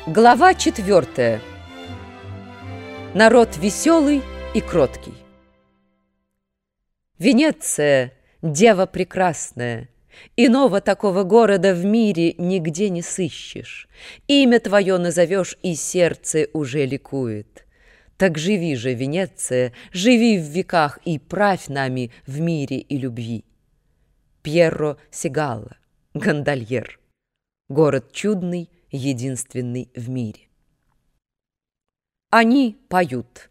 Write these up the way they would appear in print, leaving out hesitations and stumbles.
Глава 4. Народ веселый и кроткий. Венеция, дева прекрасная, иного такого города в мире нигде не сыщешь. Имя твое назовешь, и сердце уже ликует. Так живи же, Венеция, живи в веках и правь нами в мире и любви. Пьеро Сегалла, гондольер. Город чудный, единственный в мире. Они поют.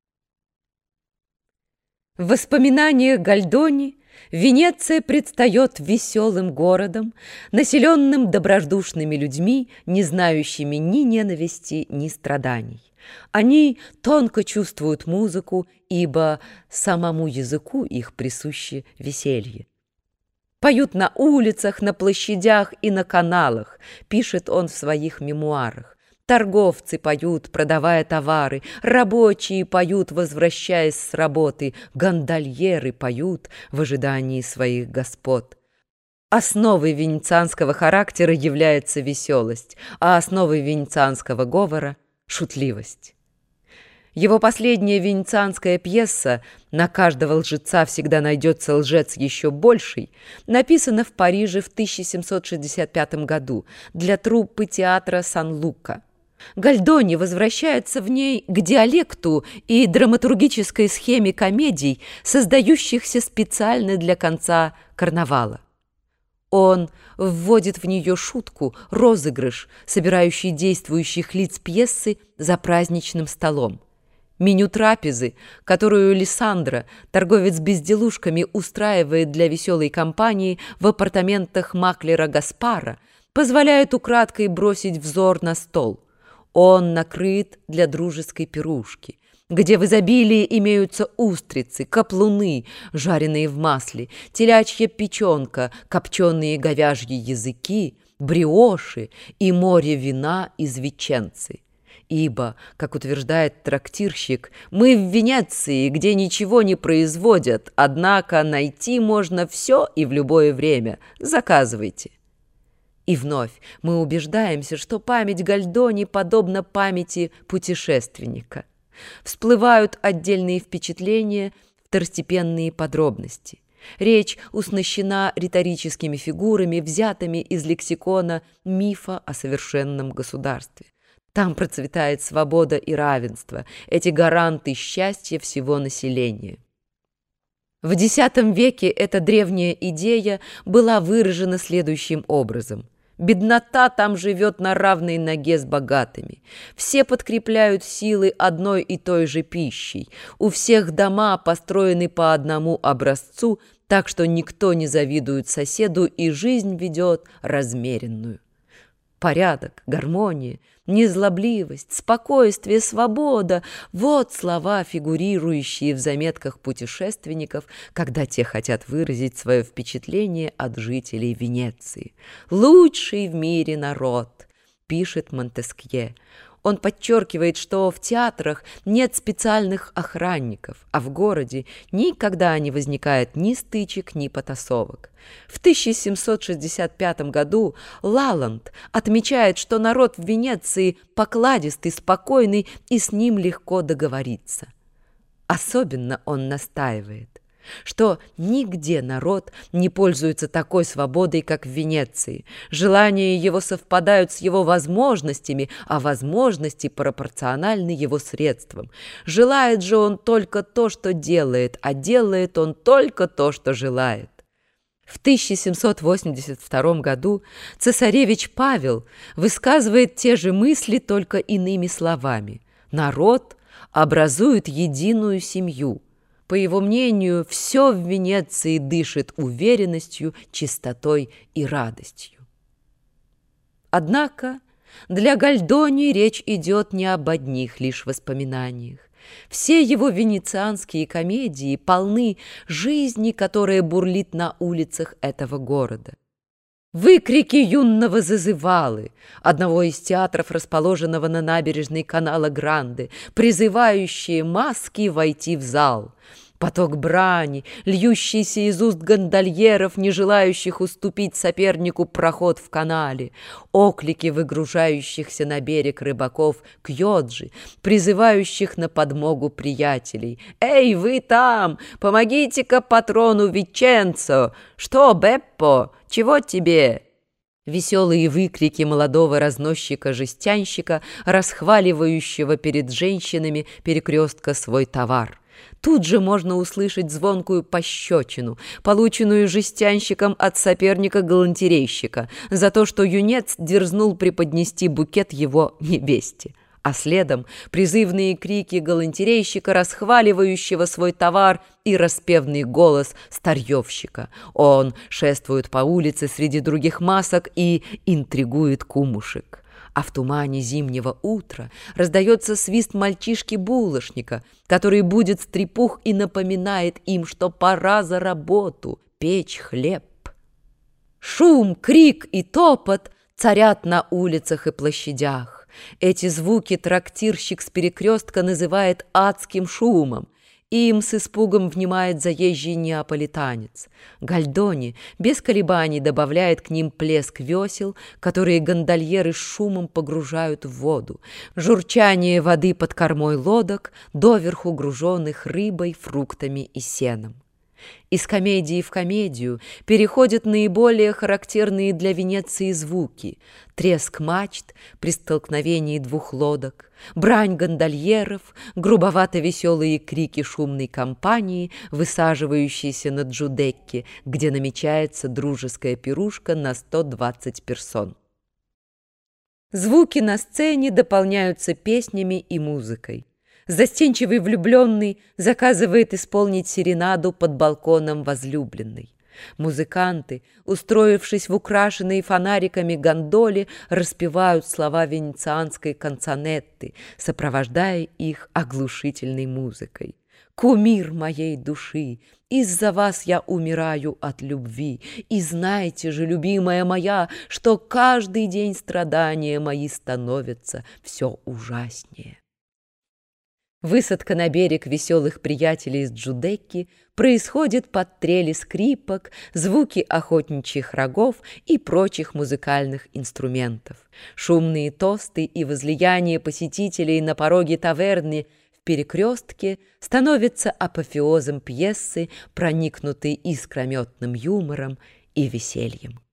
В воспоминаниях Гальдони Венеция предстает веселым городом, населенным добродушными людьми, не знающими ни ненависти, ни страданий. Они тонко чувствуют музыку, ибо самому языку их присуще веселье. Поют на улицах, на площадях и на каналах, пишет он в своих мемуарах. Торговцы поют, продавая товары, рабочие поют, возвращаясь с работы, гондольеры поют в ожидании своих господ. Основой венецианского характера является веселость, а основой венецианского говора – шутливость. Его последняя венецианская пьеса «На каждого лжеца всегда найдется лжец еще больший» написана в Париже в 1765 году для труппы театра Сан-Лука. Гальдони возвращается в ней к диалекту и драматургической схеме комедий, создающихся специально для конца карнавала. Он вводит в нее шутку, розыгрыш, собирающий действующих лиц пьесы за праздничным столом. Меню трапезы, которую Лиссандро, торговец безделушками, устраивает для веселой компании в апартаментах маклера Гаспара, позволяет украдкой бросить взор на стол. Он накрыт для дружеской пирушки, где в изобилии имеются устрицы, каплуны, жареные в масле, телячья печенка, копченые говяжьи языки, бриоши и море вина из Веченцы. Ибо, как утверждает трактирщик, мы в Венеции, где ничего не производят, однако найти можно все и в любое время. Заказывайте. И вновь мы убеждаемся, что память Гальдони подобна памяти путешественника. Всплывают отдельные впечатления, второстепенные подробности. Речь уснащена риторическими фигурами, взятыми из лексикона мифа о совершенном государстве. Там процветает свобода и равенство, эти гаранты счастья всего населения. В X веке эта древняя идея была выражена следующим образом. Беднота там живет на равной ноге с богатыми. Все подкрепляют силы одной и той же пищей. У всех дома построены по одному образцу, так что никто не завидует соседу и жизнь ведет размеренную. Порядок, гармония, незлобливость, спокойствие, свобода – вот слова, фигурирующие в заметках путешественников, когда те хотят выразить свое впечатление от жителей Венеции. «Лучший в мире народ», – пишет Монтескье. Он подчеркивает, что в театрах нет специальных охранников, а в городе никогда не возникает ни стычек, ни потасовок. В 1765 году Лаланд отмечает, что народ в Венеции покладистый, спокойный, и с ним легко договориться. Особенно он настаивает, что нигде народ не пользуется такой свободой, как в Венеции. Желания его совпадают с его возможностями, а возможности пропорциональны его средствам. Желает же он только то, что делает, а делает он только то, что желает. В 1782 году цесаревич Павел высказывает те же мысли, только иными словами. Народ образует единую семью. По его мнению, все в Венеции дышит уверенностью, чистотой и радостью. Однако для Гальдони речь идет не об одних лишь воспоминаниях. Все его венецианские комедии полны жизни, которая бурлит на улицах этого города. Выкрики юного зазывалы, одного из театров, расположенного на набережной канала Гранде, призывающие маски войти в зал. Поток брани, льющийся из уст гондольеров, не желающих уступить сопернику проход в канале, оклики выгружающихся на берег рыбаков кьоджи, призывающих на подмогу приятелей. «Эй, вы там! Помогите-ка патрону Виченцо! Что, Беппо, чего тебе?» Веселые выкрики молодого разносчика-жестянщика, расхваливающего перед женщинами перекрестка свой товар. Тут же можно услышать звонкую пощечину, полученную жестянщиком от соперника-галантерейщика, за то, что юнец дерзнул преподнести букет его невесте. А следом призывные крики галантерейщика, расхваливающего свой товар, и распевный голос старьевщика. Он шествует по улице среди других масок и интригует кумушек. А в тумане зимнего утра раздается свист мальчишки-булочника, который будет стрепух и напоминает им, что пора за работу печь хлеб. Шум, крик и топот царят на улицах и площадях. Эти звуки трактирщик с перекрестка называет адским шумом. Им с испугом внимает заезжий неаполитанец. Гальдони без колебаний добавляет к ним плеск весел, которые гондольеры с шумом погружают в воду, журчание воды под кормой лодок, доверху груженных рыбой, фруктами и сеном. Из комедии в комедию переходят наиболее характерные для Венеции звуки: треск мачт при столкновении двух лодок, брань гондольеров, грубовато-веселые крики шумной компании, высаживающейся на Джудекке, где намечается дружеская пирушка на 120 персон. Звуки на сцене дополняются песнями и музыкой. Застенчивый влюбленный заказывает исполнить серенаду под балконом возлюбленной. Музыканты, устроившись в украшенной фонариками гондоле, распевают слова венецианской канцонетты, сопровождая их оглушительной музыкой. «Кумир моей души, из-за вас я умираю от любви, и знайте же, любимая моя, что каждый день страдания мои становятся все ужаснее». Высадка на берег веселых приятелей из Джудекки происходит под трели скрипок, звуки охотничьих рогов и прочих музыкальных инструментов. Шумные тосты и возлияния посетителей на пороге таверны в перекрестке становятся апофеозом пьесы, проникнутой искрометным юмором и весельем.